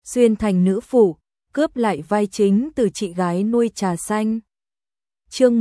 xuyên thành nữ phụ, cướp lại vai chính từ chị gái nuôi trà xanh. Chương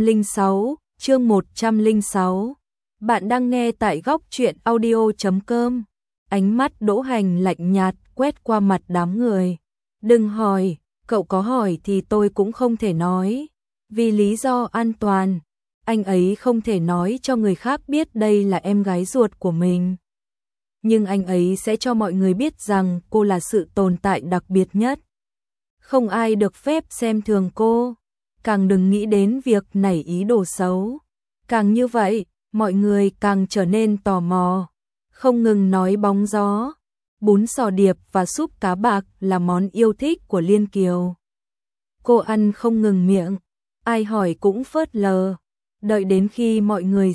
106. Bạn đang nghe tại góc truyện audio.com. Ánh mắt Đỗ Hành lạnh nhạt quét qua mặt đám người. Đừng hỏi, cậu có hỏi thì tôi cũng không thể nói. Vì lý do an toàn, anh ấy không thể nói cho người khác biết đây là em gái ruột của mình. Nhưng anh ấy sẽ cho mọi người biết rằng cô là sự tồn tại đặc biệt nhất. Không ai được phép xem thường cô, càng đừng nghĩ đến việc nảy ý đồ xấu. Càng như vậy, mọi người càng trở nên tò mò, không ngừng nói bóng gió. Bún sò điệp và súp cá bạc là món yêu thích của Liên Kiều. Cô ăn không ngừng miệng, ai hỏi cũng phớt lờ, đợi đến khi mọi người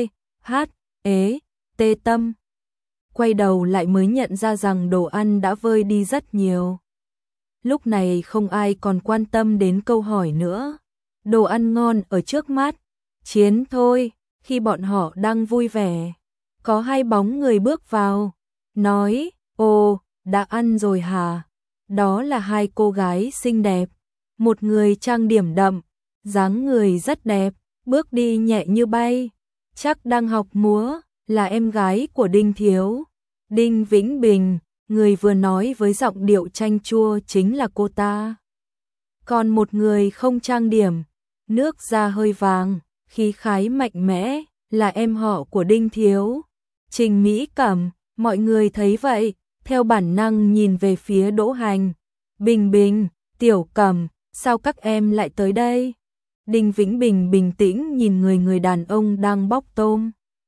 tê tâm quay đầu lại mới nhận ra rằng đồ ăn đã vơi đi rất nhiều. Lúc này không ai còn quan tâm đến câu hỏi nữa. Đồ ăn ngon ở trước mắt, chiến thôi. Khi bọn họ đang vui vẻ, có hai bóng người bước vào, nói, ồ, đã ăn rồi hả? Đó là hai cô gái xinh đẹp, một người trang điểm đậm, dáng người rất đẹp, bước đi nhẹ như bay, chắc đang học múa, là em gái của Đinh Thiếu. Đinh Vĩnh Bình, người vừa nói với giọng điệu chanh chua chính là cô ta. Còn một người không trang điểm, nước da hơi vàng, khí khái mạnh mẽ, là em họ của Đinh Thiếu, Trình Mỹ Cẩm. Mọi người thấy vậy, theo bản năng nhìn về phía Đỗ Hành. Bình Bình, Tiểu Cẩm, sao các em lại tới đây? Đinh Vĩnh Bình bình tĩnh nhìn người đàn ông đang bóc tôm.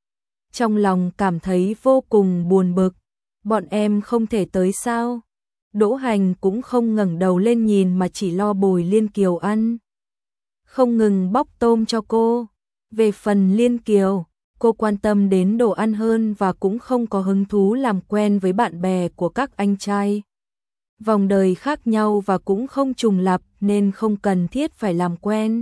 Trong lòng cảm thấy vô cùng buồn bực. Bọn em không thể tới sao? Đỗ Hành cũng không ngẩng đầu lên nhìn mà chỉ lo bồi Liên Kiều ăn, không ngừng bóc tôm cho cô. Về phần Liên Kiều, cô quan tâm đến đồ ăn hơn và cũng không có hứng thú làm quen với bạn bè của các anh trai. Vòng đời khác nhau và cũng không trùng lặp nên không cần thiết phải làm quen.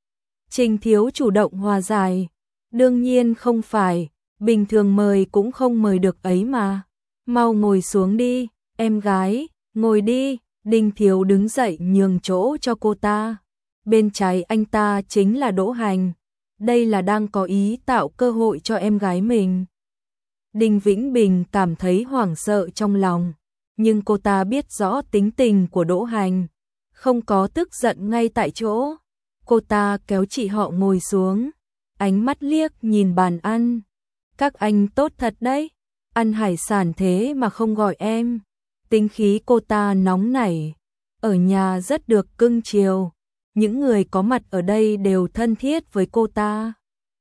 Trình Thiếu chủ động hòa giải. Đương nhiên không phải, bình thường mời cũng không mời được ấy mà. Mau ngồi xuống đi, em gái, ngồi đi. Đinh Thiếu đứng dậy nhường chỗ cho cô ta. Bên trái anh ta chính là Đỗ Hành. Đây là đang có ý tạo cơ hội cho em gái mình. Đinh Vĩnh Bình cảm thấy hoảng sợ trong lòng, nhưng cô ta biết rõ tính tình của Đỗ Hành, không có tức giận ngay tại chỗ. Cô ta kéo chị họ ngồi xuống, ánh mắt liếc nhìn bàn ăn. Các anh tốt thật đấy, ăn hải sản thế mà không gọi em. Tính khí cô ta nóng nảy, ở nhà rất được cưng chiều. Những người có mặt ở đây đều thân thiết với cô ta.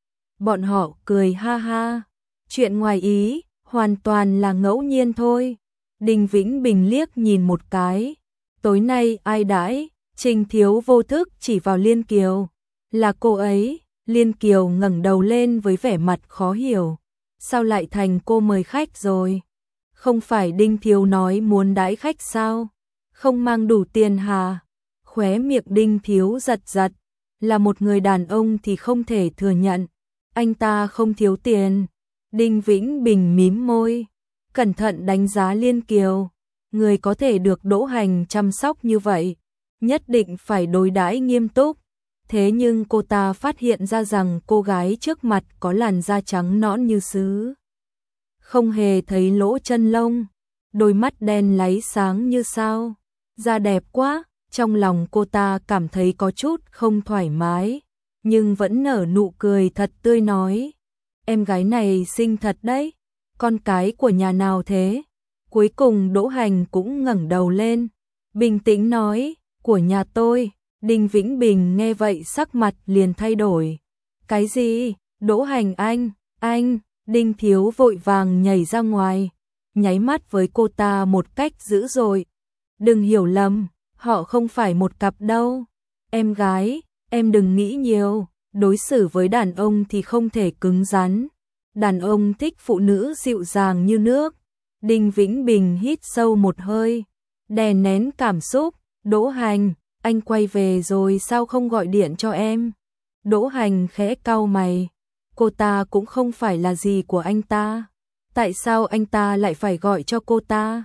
Bọn họ cười ha ha. Chuyện ngoài ý, hoàn toàn là ngẫu nhiên thôi. Đinh Vĩnh Bình liếc nhìn một cái. Tối nay ai đãi? Trình Thiếu vô thức chỉ vào Liên Kiều. Là cô ấy. Liên Kiều ngẩng đầu lên với vẻ mặt khó hiểu. Sao lại thành cô mời khách rồi? Không phải Đinh Thiếu nói muốn đãi khách sao? Không mang đủ tiền hả? Khóe miệng Đinh Thiếu giật giật, là một người đàn ông thì không thể thừa nhận, anh ta không thiếu tiền. Đinh Vĩnh Bình mím môi, cẩn thận đánh giá Liên Kiều, người có thể được Đỗ Hành chăm sóc như vậy, nhất định phải đối đãi nghiêm túc. Thế nhưng cô ta phát hiện ra rằng cô gái trước mặt có làn da trắng nõn như sứ, không hề thấy lỗ chân lông, đôi mắt đen láy sáng như sao, da đẹp quá. Trong lòng cô ta cảm thấy có chút không thoải mái, nhưng vẫn nở nụ cười thật tươi nói. Em gái này xinh thật đấy, con cái của nhà nào thế? Cuối cùng Đỗ Hành cũng ngẩng đầu lên, bình tĩnh nói, của nhà tôi. Đinh Vĩnh Bình nghe vậy sắc mặt liền thay đổi. Cái gì? Đỗ Hành anh, Đinh Thiếu vội vàng nhảy ra ngoài, nháy mắt với cô ta một cách dữ dội. Đừng hiểu lầm. Họ không phải một cặp đâu. Em gái, em đừng nghĩ nhiều. Đối xử với đàn ông thì không thể cứng rắn. Đàn ông thích phụ nữ dịu dàng như nước. Đinh Vĩnh Bình hít sâu một hơi, đè nén cảm xúc. Đỗ Hành, anh quay về rồi sao không gọi điện cho em? Đỗ Hành khẽ cau mày. Cô ta cũng không phải là gì của anh ta. Tại sao anh ta lại phải gọi cho cô ta?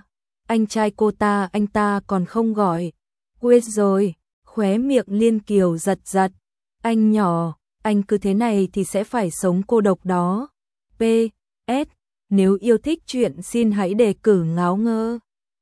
anh trai cô ta anh ta còn không gọi. Quên rồi, khóe miệng Liên Kiều giật giật. Anh nhỏ, anh cứ thế này thì sẽ phải sống cô độc đó. P.S. Nếu yêu thích chuyện xin hãy đề cử Ngáo Ngơ.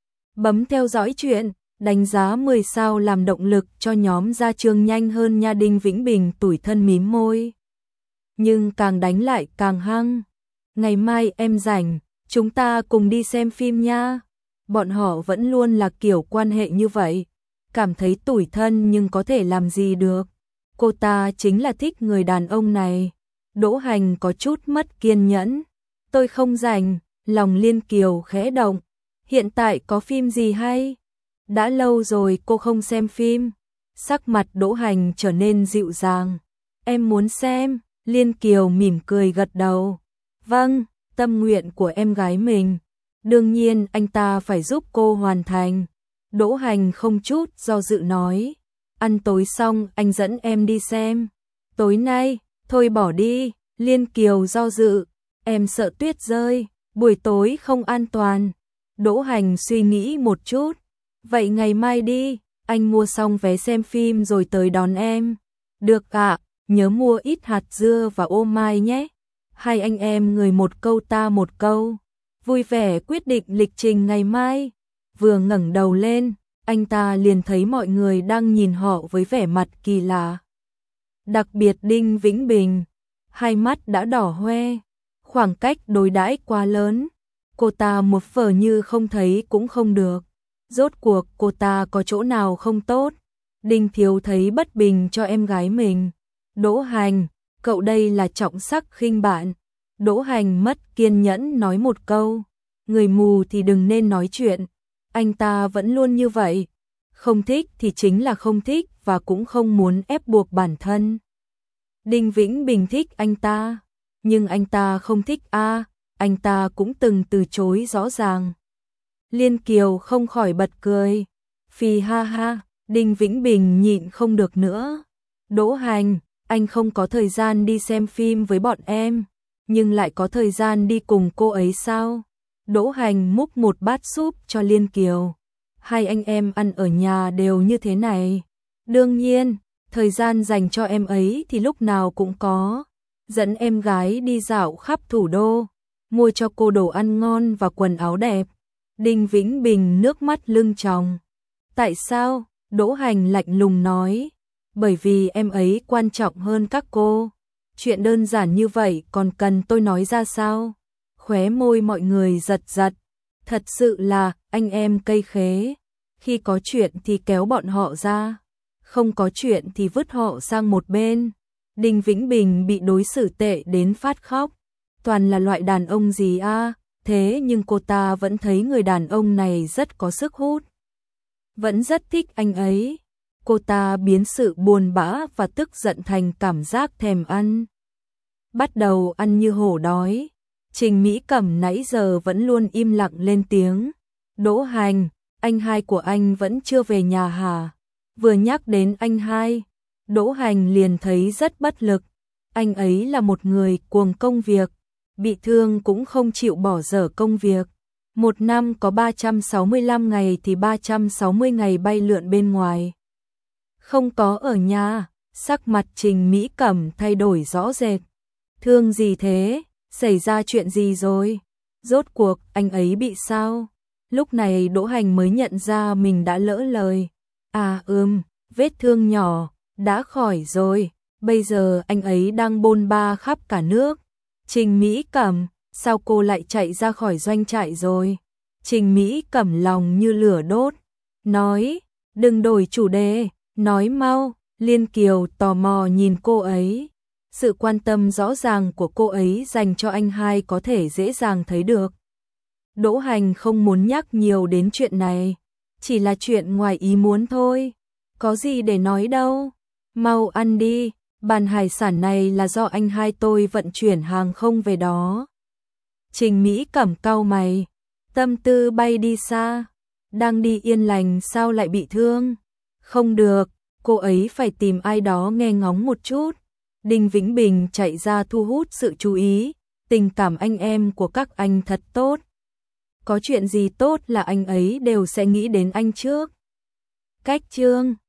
Bấm theo dõi chuyện, đánh giá 10 sao làm động lực cho nhóm ra chương nhanh hơn nha. Đinh Vĩnh Bình tủi thân mím môi. Nhưng càng đánh lại càng hăng. Ngày mai em rảnh, chúng ta cùng đi xem phim nha. Bọn họ vẫn luôn là kiểu quan hệ như vậy. Cảm thấy tủi thân nhưng có thể làm gì được. Cô ta chính là thích người đàn ông này. Đỗ Hành có chút mất kiên nhẫn. Tôi không rảnh, lòng Liên Kiều khẽ động. Hiện tại có phim gì hay? Đã lâu rồi cô không xem phim. Sắc mặt Đỗ Hành trở nên dịu dàng. Em muốn xem. Liên Kiều mỉm cười gật đầu. Vâng, tâm nguyện của em gái mình. Đương nhiên anh ta phải giúp cô hoàn thành. Đỗ Hành không chút do dự nói. Ăn tối xong anh dẫn em đi xem. Tối nay, thôi bỏ đi. Liên Kiều do dự. Em sợ tuyết rơi, buổi tối không an toàn. Đỗ Hành suy nghĩ một chút. Vậy ngày mai đi, anh mua xong vé xem phim rồi tới đón em. Được ạ, nhớ mua ít hạt dưa và ô mai nhé. Hai anh em người một câu ta một câu. Vui vẻ quyết định lịch trình ngày mai. Vừa ngẩng đầu lên, anh ta liền thấy mọi người đang nhìn họ với vẻ mặt kỳ lạ. Đặc biệt Đinh Vĩnh Bình, hai mắt đã đỏ hoe. Khoảng cách đối đãi quá lớn. Cô ta một phở như không thấy cũng không được. Rốt cuộc cô ta có chỗ nào không tốt? Đinh Thiếu thấy bất bình cho em gái mình. Đỗ Hành, cậu đây là trọng sắc khinh bạn. Đỗ Hành mất kiên nhẫn nói một câu. Người mù thì đừng nên nói chuyện. Anh ta vẫn luôn như vậy. Không thích thì chính là không thích và cũng không muốn ép buộc bản thân. Đinh Vĩnh Bình thích anh ta. Nhưng anh ta không thích anh ta cũng từng từ chối rõ ràng. Liên Kiều không khỏi bật cười. Phì ha ha, Đinh Vĩnh Bình nhịn không được nữa. Đỗ Hành, anh không có thời gian đi xem phim với bọn em, nhưng lại có thời gian đi cùng cô ấy sao? Đỗ Hành múc một bát súp cho Liên Kiều. Hai anh em ăn ở nhà đều như thế này. Đương nhiên, thời gian dành cho em ấy thì lúc nào cũng có. Dẫn em gái đi dạo khắp thủ đô, mua cho cô đồ ăn ngon và quần áo đẹp. Đinh Vĩnh Bình nước mắt lưng tròng. Tại sao? Đỗ Hành lạnh lùng nói. Bởi vì em ấy quan trọng hơn các cô. Chuyện đơn giản như vậy còn cần tôi nói ra sao? Khóe môi mọi người giật giật. Thật sự là anh em cây khế. Khi có chuyện thì kéo bọn họ ra. Không có chuyện thì vứt họ sang một bên. Đinh Vĩnh Bình bị đối xử tệ đến phát khóc. Toàn là loại đàn ông gì thế nhưng cô ta vẫn thấy người đàn ông này rất có sức hút. Vẫn rất thích anh ấy. Cô ta biến sự buồn bã và tức giận thành cảm giác thèm ăn. Bắt đầu ăn như hổ đói. Trình Mỹ Cẩm nãy giờ vẫn luôn im lặng lên tiếng. Đỗ Hành, anh hai của anh vẫn chưa về nhà hả? Vừa nhắc đến anh hai, Đỗ Hành liền thấy rất bất lực. Anh ấy là một người cuồng công việc, bị thương cũng không chịu bỏ dở công việc. Một năm có 365 ngày thì 360 ngày bay lượn bên ngoài. Không có ở nhà, sắc mặt Trình Mỹ Cẩm thay đổi rõ rệt. Thương gì thế? Xảy ra chuyện gì rồi? Rốt cuộc anh ấy bị sao? Lúc này Đỗ Hành mới nhận ra mình đã lỡ lời. Vết thương nhỏ, đã khỏi rồi. Bây giờ anh ấy đang bôn ba khắp cả nước. Trình Mỹ Cẩm, sao cô lại chạy ra khỏi doanh trại rồi? Trình Mỹ Cẩm lòng như lửa đốt. Nói, đừng đổi chủ đề, nói mau. Liên Kiều tò mò nhìn cô ấy. Sự quan tâm rõ ràng của cô ấy dành cho anh hai có thể dễ dàng thấy được. Đỗ Hành không muốn nhắc nhiều đến chuyện này. Chỉ là chuyện ngoài ý muốn thôi. Có gì để nói đâu. Mau ăn đi. Bàn hải sản này là do anh hai tôi vận chuyển hàng không về đó. Trình Mỹ Cẩm cau mày. Tâm tư bay đi xa. Đang đi yên lành sao lại bị thương? Không được, cô ấy phải tìm ai đó nghe ngóng một chút. Đinh Vĩnh Bình chạy ra thu hút sự chú ý. Tình cảm anh em của các anh thật tốt. có chuyện gì tốt là anh ấy đều sẽ nghĩ đến anh trước. Cách Trương